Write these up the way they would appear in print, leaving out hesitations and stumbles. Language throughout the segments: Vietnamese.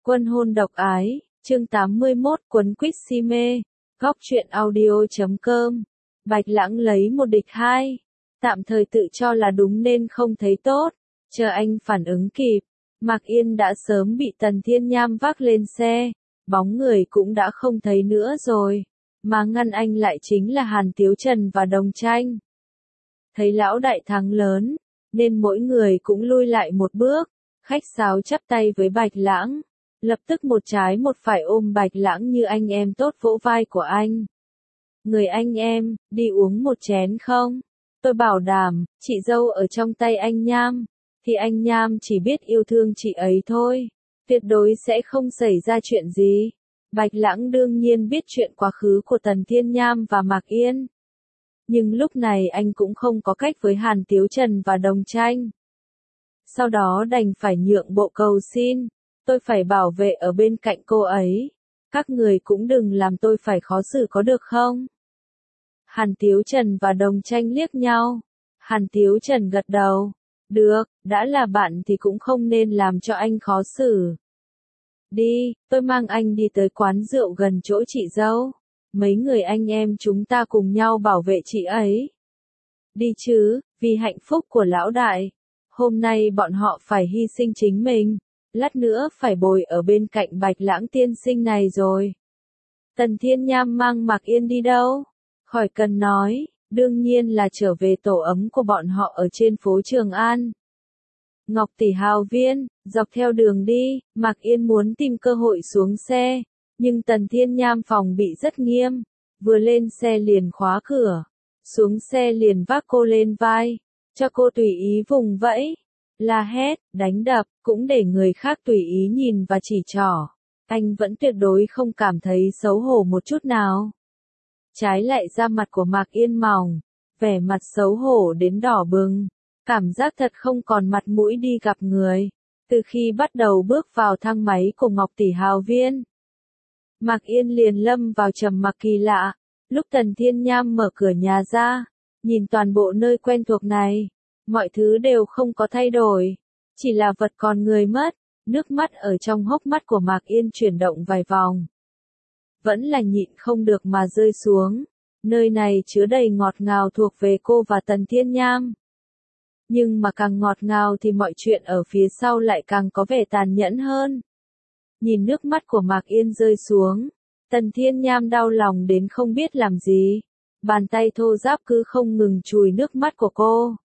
Quân hôn độc ái, chương 81 quấn quýt si mê, góc truyện audio.com. Bạch Lãng lấy một địch hai, tạm thời tự cho là đúng nên không thấy tốt, chờ anh phản ứng kịp. Mạc Yên đã sớm bị Tần Thiên Nham vác lên xe, bóng người cũng đã không thấy nữa rồi, mà ngăn anh lại chính là Hàn Tiếu Trần và Đồng Tranh. Thấy lão đại thắng lớn, nên mỗi người cũng lui lại một bước, khách sáo chắp tay với Bạch Lãng, lập tức một trái một phải ôm Bạch Lãng như anh em tốt vỗ vai của anh. Người anh em, đi uống một chén không? Tôi bảo đảm, chị dâu ở trong tay anh Nham, thì anh Nham chỉ biết yêu thương chị ấy thôi, tuyệt đối sẽ không xảy ra chuyện gì. Bạch Lãng đương nhiên biết chuyện quá khứ của Tần Thiên Nham và Mạc Yên. Nhưng lúc này anh cũng không có cách với Hàn Tiếu Trần và Đồng Tranh. Sau đó đành phải nhượng bộ cầu xin, tôi phải bảo vệ ở bên cạnh cô ấy. Các người cũng đừng làm tôi phải khó xử có được không? Hàn Tiếu Trần và Đồng Tranh liếc nhau. Hàn Tiếu Trần gật đầu. Được, đã là bạn thì cũng không nên làm cho anh khó xử. Đi, tôi mang anh đi tới quán rượu gần chỗ chị dâu. Mấy người anh em chúng ta cùng nhau bảo vệ chị ấy. Đi chứ, vì hạnh phúc của lão đại. Hôm nay bọn họ phải hy sinh chính mình. Lát nữa phải bồi ở bên cạnh Bạch Lãng tiên sinh này rồi. Tần Thiên Nham mang Mạc Yên đi đâu? Khỏi cần nói, đương nhiên là trở về tổ ấm của bọn họ ở trên phố Trường An. Ngọc Tỷ Hào Viên, dọc theo đường đi, Mạc Yên muốn tìm cơ hội xuống xe, nhưng Tần Thiên Nham phòng bị rất nghiêm, vừa lên xe liền khóa cửa, xuống xe liền vác cô lên vai, cho cô tùy ý vùng vẫy, la hét, đánh đập, cũng để người khác tùy ý nhìn và chỉ trỏ. Anh vẫn tuyệt đối không cảm thấy xấu hổ một chút nào. Trái lại da mặt của Mạc Yên mỏng, vẻ mặt xấu hổ đến đỏ bừng, cảm giác thật không còn mặt mũi đi gặp người. Từ khi bắt đầu bước vào thang máy của Ngọc Tỷ Hào Viên, Mạc Yên liền lâm vào trầm mặc kỳ lạ. Lúc Tần Thiên Nham mở cửa nhà ra, nhìn toàn bộ nơi quen thuộc này, mọi thứ đều không có thay đổi, chỉ là vật còn người mất. Nước mắt ở trong hốc mắt của Mạc Yên chuyển động vài vòng, vẫn là nhịn không được mà rơi xuống. Nơi này chứa đầy ngọt ngào thuộc về cô và Tần Thiên Nham. Nhưng mà càng ngọt ngào thì mọi chuyện ở phía sau lại càng có vẻ tàn nhẫn hơn. Nhìn nước mắt của Mạc Yên rơi xuống, Tần Thiên Nham đau lòng đến không biết làm gì. Bàn tay thô ráp cứ không ngừng chùi nước mắt của cô.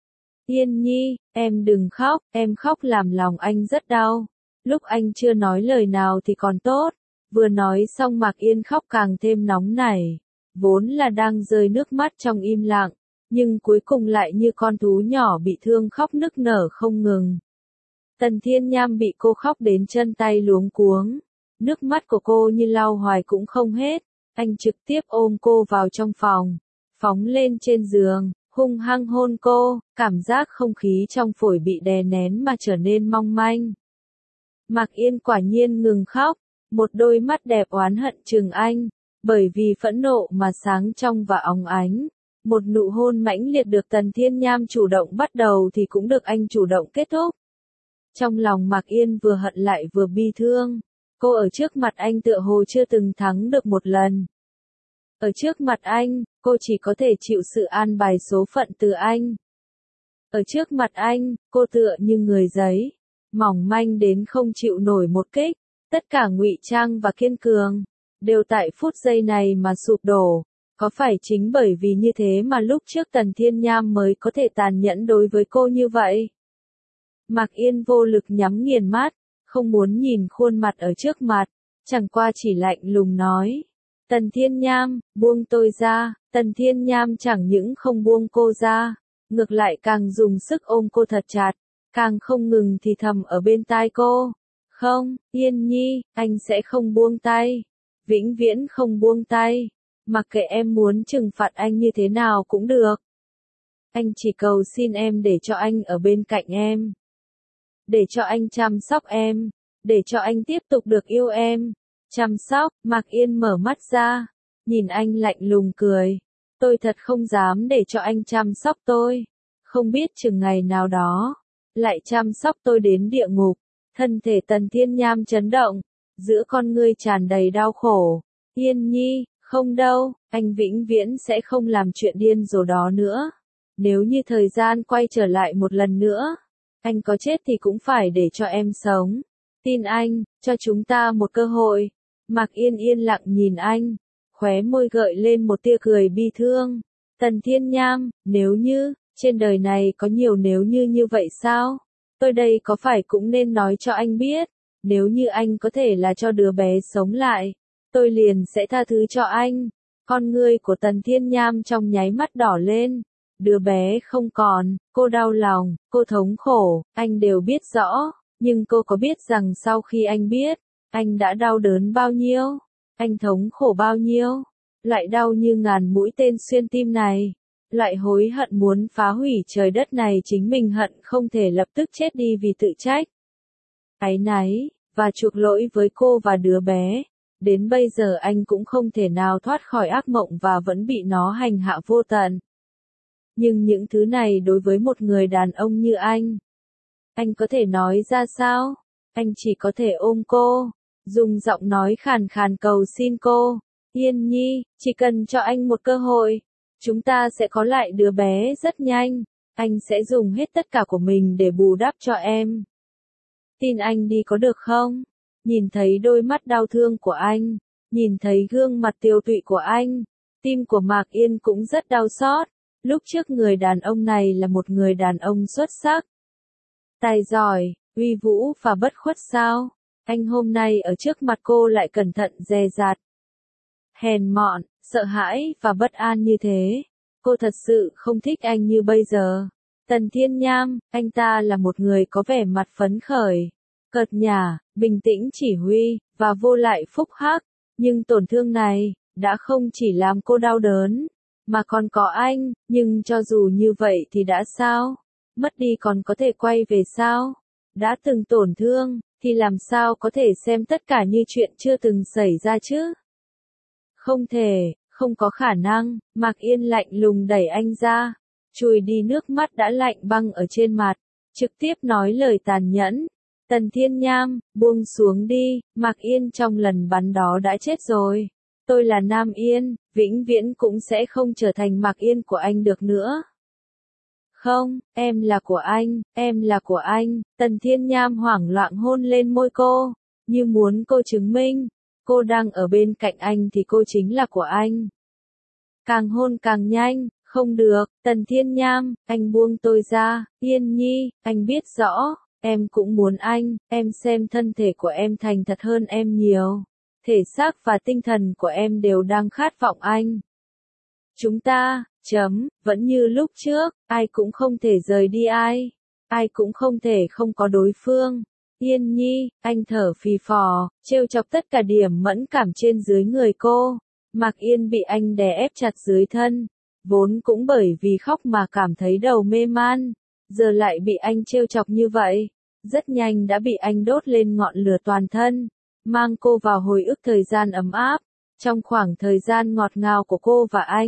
Yên Nhi, em đừng khóc, em khóc làm lòng anh rất đau. Lúc anh chưa nói lời nào thì còn tốt, vừa nói xong Mạc Yên khóc càng thêm nóng nảy. Vốn là đang rơi nước mắt trong im lặng, nhưng cuối cùng lại như con thú nhỏ bị thương khóc nức nở không ngừng. Tần Thiên Nham bị cô khóc đến chân tay luống cuống, nước mắt của cô như lau hoài cũng không hết. Anh trực tiếp ôm cô vào trong phòng, phóng lên trên giường, hung hăng hôn cô, cảm giác không khí trong phổi bị đè nén mà trở nên mong manh. Mạc Yên quả nhiên ngừng khóc, một đôi mắt đẹp oán hận trừng anh, bởi vì phẫn nộ mà sáng trong và óng ánh. Một nụ hôn mãnh liệt được Tần Thiên Nham chủ động bắt đầu thì cũng được anh chủ động kết thúc. Trong lòng Mạc Yên vừa hận lại vừa bi thương, cô ở trước mặt anh tựa hồ chưa từng thắng được một lần. Ở trước mặt anh, cô chỉ có thể chịu sự an bài số phận từ anh. Ở trước mặt anh, cô tựa như người giấy, mỏng manh đến không chịu nổi một kích. Tất cả ngụy trang và kiên cường, đều tại phút giây này mà sụp đổ. Có phải chính bởi vì như thế mà lúc trước Tần Thiên Nham mới có thể tàn nhẫn đối với cô như vậy? Mạc Yên vô lực nhắm nghiền mắt, không muốn nhìn khuôn mặt ở trước mặt, chẳng qua chỉ lạnh lùng nói. Tần Thiên Nham, buông tôi ra. Tần Thiên Nham chẳng những không buông cô ra, ngược lại càng dùng sức ôm cô thật chặt, càng không ngừng thì thầm ở bên tai cô. Không, Yên Nhi, anh sẽ không buông tay. Vĩnh viễn không buông tay. Mặc kệ em muốn trừng phạt anh như thế nào cũng được. Anh chỉ cầu xin em để cho anh ở bên cạnh em. Để cho anh chăm sóc em. Để cho anh tiếp tục được yêu em. Chăm sóc. Mạc Yên mở mắt ra, nhìn anh lạnh lùng cười. Tôi thật không dám để cho anh chăm sóc tôi. Không biết chừng ngày nào đó lại chăm sóc tôi đến địa ngục. Thân thể Tần Thiên Nham chấn động, giữa con ngươi tràn đầy đau khổ. Yên Nhi, không đâu, anh vĩnh viễn sẽ không làm chuyện điên rồ đó nữa. Nếu như thời gian quay trở lại một lần nữa, anh có chết thì cũng phải để cho em sống. Tin anh, cho chúng ta một cơ hội. Mạc Yên yên lặng nhìn anh, khóe môi gợi lên một tia cười bi thương. Tần Thiên Nham, nếu như, trên đời này có nhiều nếu như vậy sao? Tôi đây có phải cũng nên nói cho anh biết, nếu như anh có thể là cho đứa bé sống lại, tôi liền sẽ tha thứ cho anh. Con ngươi của Tần Thiên Nham trong nháy mắt đỏ lên. Đứa bé không còn, cô đau lòng, cô thống khổ, anh đều biết rõ, nhưng cô có biết rằng sau khi anh biết, anh đã đau đớn bao nhiêu, anh thống khổ bao nhiêu, loại đau như ngàn mũi tên xuyên tim này, loại hối hận muốn phá hủy trời đất này chính mình hận không thể lập tức chết đi vì tự trách. Áy náy, và chuộc lỗi với cô và đứa bé. Đến bây giờ anh cũng không thể nào thoát khỏi ác mộng và vẫn bị nó hành hạ vô tận. Nhưng những thứ này đối với một người đàn ông như anh có thể nói ra sao? Anh chỉ có thể ôm cô, dùng giọng nói khàn khàn cầu xin cô. Yên Nhi, chỉ cần cho anh một cơ hội, chúng ta sẽ có lại đứa bé rất nhanh. Anh sẽ dùng hết tất cả của mình để bù đắp cho em. Tin anh đi có được không? Nhìn thấy đôi mắt đau thương của anh, nhìn thấy gương mặt tiều tụy của anh, tim của Mạc Yên cũng rất đau xót. Lúc trước người đàn ông này là một người đàn ông xuất sắc, tài giỏi, uy vũ và bất khuất sao? Anh hôm nay ở trước mặt cô lại cẩn thận dè dặt, hèn mọn, sợ hãi và bất an như thế. Cô thật sự không thích anh như bây giờ. Tần Thiên Nham, anh ta là một người có vẻ mặt phấn khởi, cợt nhả, bình tĩnh chỉ huy, và vô lại phúc hắc. Nhưng tổn thương này, đã không chỉ làm cô đau đớn, mà còn có anh, nhưng cho dù như vậy thì đã sao? Mất đi còn có thể quay về sao? Đã từng tổn thương, thì làm sao có thể xem tất cả như chuyện chưa từng xảy ra chứ? Không thể, không có khả năng. Mạc Yên lạnh lùng đẩy anh ra, chùi đi nước mắt đã lạnh băng ở trên mặt, trực tiếp nói lời tàn nhẫn. Tần Thiên Nham, buông xuống đi, Mạc Yên trong lần bắn đó đã chết rồi. Tôi là Nam Yên, vĩnh viễn cũng sẽ không trở thành Mạc Yên của anh được nữa. Không, em là của anh, em là của anh. Tần Thiên Nham hoảng loạn hôn lên môi cô, như muốn cô chứng minh, cô đang ở bên cạnh anh thì cô chính là của anh. Càng hôn càng nhanh, không được, Tần Thiên Nham, anh buông tôi ra. Yên Nhi, anh biết rõ, em cũng muốn anh, em xem thân thể của em thành thật hơn em nhiều. Thể xác và tinh thần của em đều đang khát vọng anh. Chúng ta, vẫn như lúc trước, ai cũng không thể rời đi ai cũng không thể không có đối phương. Yên Nhi, anh thở phì phò, trêu chọc tất cả điểm mẫn cảm trên dưới người cô. Mạc Yên bị anh đè ép chặt dưới thân, vốn cũng bởi vì khóc mà cảm thấy đầu mê man, giờ lại bị anh trêu chọc như vậy, rất nhanh đã bị anh đốt lên ngọn lửa toàn thân, mang cô vào hồi ức thời gian ấm áp. Trong khoảng thời gian ngọt ngào của cô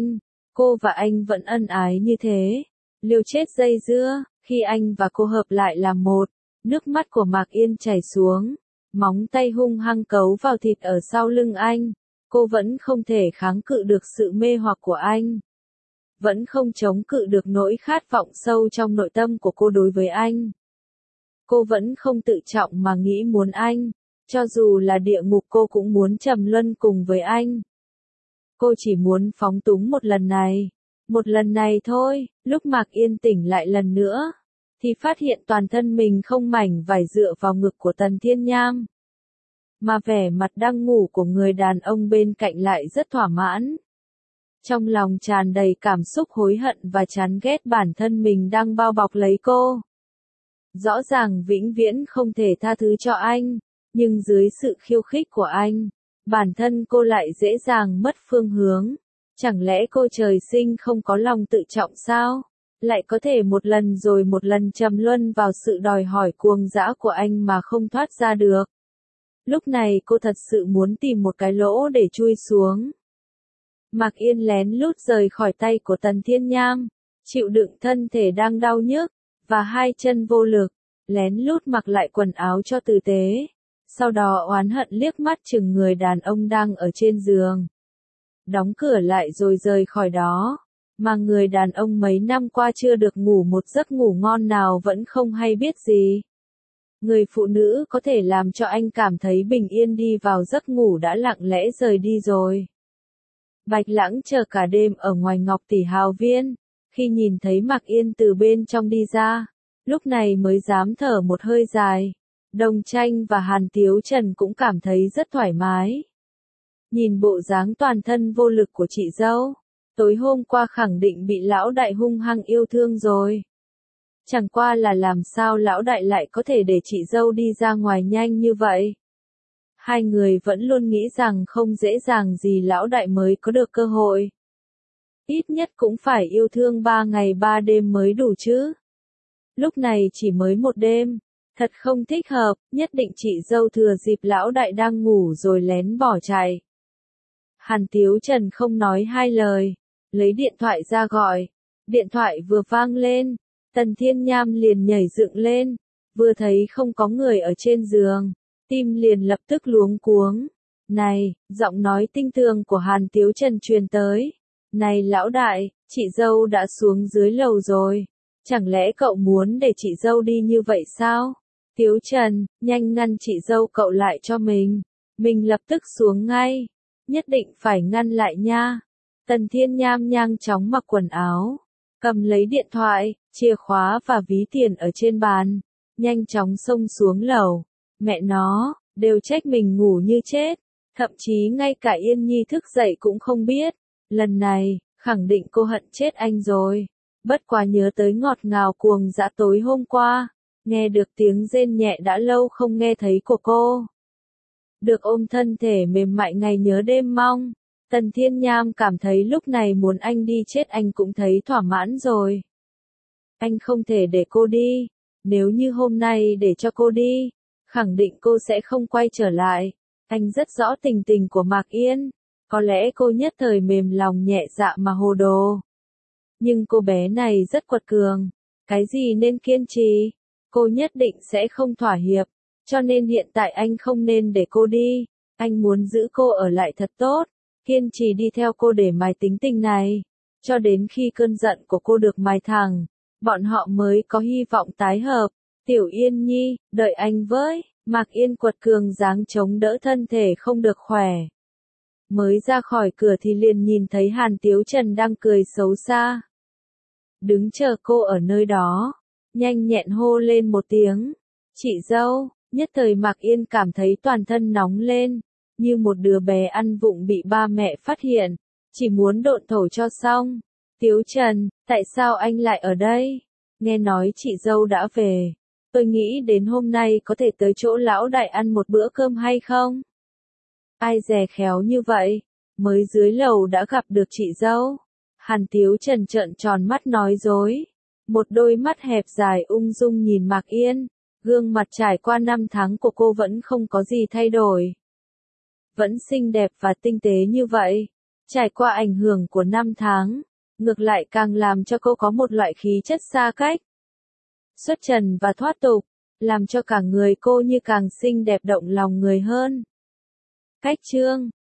và anh vẫn ân ái như thế, liều chết dây dưa, khi anh và cô hợp lại làm một, nước mắt của Mạc Yên chảy xuống, móng tay hung hăng cấu vào thịt ở sau lưng anh, cô vẫn không thể kháng cự được sự mê hoặc của anh, vẫn không chống cự được nỗi khát vọng sâu trong nội tâm của cô đối với anh. Cô vẫn không tự trọng mà nghĩ muốn anh, cho dù là địa ngục cô cũng muốn trầm luân cùng với anh. Cô chỉ muốn phóng túng một lần này thôi. Lúc Mạc Yên tỉnh lại lần nữa, thì phát hiện toàn thân mình không mảnh vải dựa vào ngực của Tần Thiên Nham, mà vẻ mặt đang ngủ của người đàn ông bên cạnh lại rất thỏa mãn. Trong lòng tràn đầy cảm xúc hối hận và chán ghét bản thân mình đang bao bọc lấy cô. Rõ ràng vĩnh viễn không thể tha thứ cho anh, nhưng dưới sự khiêu khích của anh, bản thân cô lại dễ dàng mất phương hướng. Chẳng lẽ cô trời sinh không có lòng tự trọng sao? Lại có thể một lần rồi một lần trầm luân vào sự đòi hỏi cuồng dã của anh mà không thoát ra được. Lúc này cô thật sự muốn tìm một cái lỗ để chui xuống. Mạc Yên lén lút rời khỏi tay của Tần Thiên Nham, chịu đựng thân thể đang đau nhức, và hai chân vô lực, lén lút mặc lại quần áo cho tử tế, sau đó oán hận liếc mắt chừng người đàn ông đang ở trên giường. Đóng cửa lại rồi rời khỏi đó, mà người đàn ông mấy năm qua chưa được ngủ một giấc ngủ ngon nào vẫn không hay biết gì. Người phụ nữ có thể làm cho anh cảm thấy bình yên đi vào giấc ngủ đã lặng lẽ rời đi rồi. Bạch Lãng chờ cả đêm ở ngoài Ngọc Tỷ Hào Viên, khi nhìn thấy Mạc Yên từ bên trong đi ra, lúc này mới dám thở một hơi dài. Đồng Tranh và Hàn Tiếu Trần cũng cảm thấy rất thoải mái. Nhìn bộ dáng toàn thân vô lực của chị dâu, tối hôm qua khẳng định bị lão đại hung hăng yêu thương rồi. Chẳng qua là làm sao lão đại lại có thể để chị dâu đi ra ngoài nhanh như vậy. Hai người vẫn luôn nghĩ rằng không dễ dàng gì lão đại mới có được cơ hội. Ít nhất cũng phải yêu thương 3 ngày 3 đêm mới đủ chứ. Lúc này chỉ mới một đêm, thật không thích hợp, nhất định chị dâu thừa dịp lão đại đang ngủ rồi lén bỏ chạy. Hàn Tiếu Trần không nói hai lời, lấy điện thoại ra gọi. Điện thoại vừa vang lên, Tần Thiên Nham liền nhảy dựng lên, vừa thấy không có người ở trên giường, tim liền lập tức luống cuống. Này, giọng nói tinh tường của Hàn Tiếu Trần truyền tới. Này lão đại, chị dâu đã xuống dưới lầu rồi. Chẳng lẽ cậu muốn để chị dâu đi như vậy sao? Tiếu Trần, nhanh ngăn chị dâu cậu lại cho mình. Mình lập tức xuống ngay. Nhất định phải ngăn lại nha. Tần Thiên Nham nhanh chóng mặc quần áo, cầm lấy điện thoại, chìa khóa và ví tiền ở trên bàn, nhanh chóng xông xuống lầu. Mẹ nó, đều trách mình ngủ như chết, thậm chí ngay cả Yên Nhi thức dậy cũng không biết. Lần này, khẳng định cô hận chết anh rồi. Bất quá nhớ tới ngọt ngào cuồng dã tối hôm qua, nghe được tiếng rên nhẹ đã lâu không nghe thấy của cô. Được ôm thân thể mềm mại ngày nhớ đêm mong, Tần Thiên Nham cảm thấy lúc này muốn anh đi chết anh cũng thấy thỏa mãn rồi. Anh không thể để cô đi, nếu như hôm nay để cho cô đi, khẳng định cô sẽ không quay trở lại. Anh rất rõ tình tình của Mạc Yên, có lẽ cô nhất thời mềm lòng nhẹ dạ mà hồ đồ. Nhưng cô bé này rất quật cường, cái gì nên kiên trì, cô nhất định sẽ không thỏa hiệp, cho nên hiện tại anh không nên để cô đi, anh muốn giữ cô ở lại thật tốt, kiên trì đi theo cô để mài tính tình này, cho đến khi cơn giận của cô được mài thẳng, bọn họ mới có hy vọng tái hợp. Tiểu Yên Nhi, đợi anh với. Mạc Yên quật cường dáng chống đỡ thân thể không được khỏe. Mới ra khỏi cửa thì liền nhìn thấy Hàn Tiếu Trần đang cười xấu xa. Đứng chờ cô ở nơi đó, nhanh nhẹn hô lên một tiếng. Chị dâu, nhất thời Mạc Yên cảm thấy toàn thân nóng lên, như một đứa bé ăn vụng bị ba mẹ phát hiện, chỉ muốn độn thổ cho xong. Tiếu Trần, tại sao anh lại ở đây? Nghe nói chị dâu đã về. Tôi nghĩ đến hôm nay có thể tới chỗ lão đại ăn một bữa cơm hay không? Ai dè khéo như vậy, mới dưới lầu đã gặp được chị dâu. Hàn Tiếu Trần trợn tròn mắt nói dối. Một đôi mắt hẹp dài ung dung nhìn Mạc Yên, gương mặt trải qua 5 tháng của cô vẫn không có gì thay đổi. Vẫn xinh đẹp và tinh tế như vậy, trải qua ảnh hưởng của 5 tháng, ngược lại càng làm cho cô có một loại khí chất xa cách. Xuất trần và thoát tục, làm cho cả người cô như càng xinh đẹp động lòng người hơn. Cách chương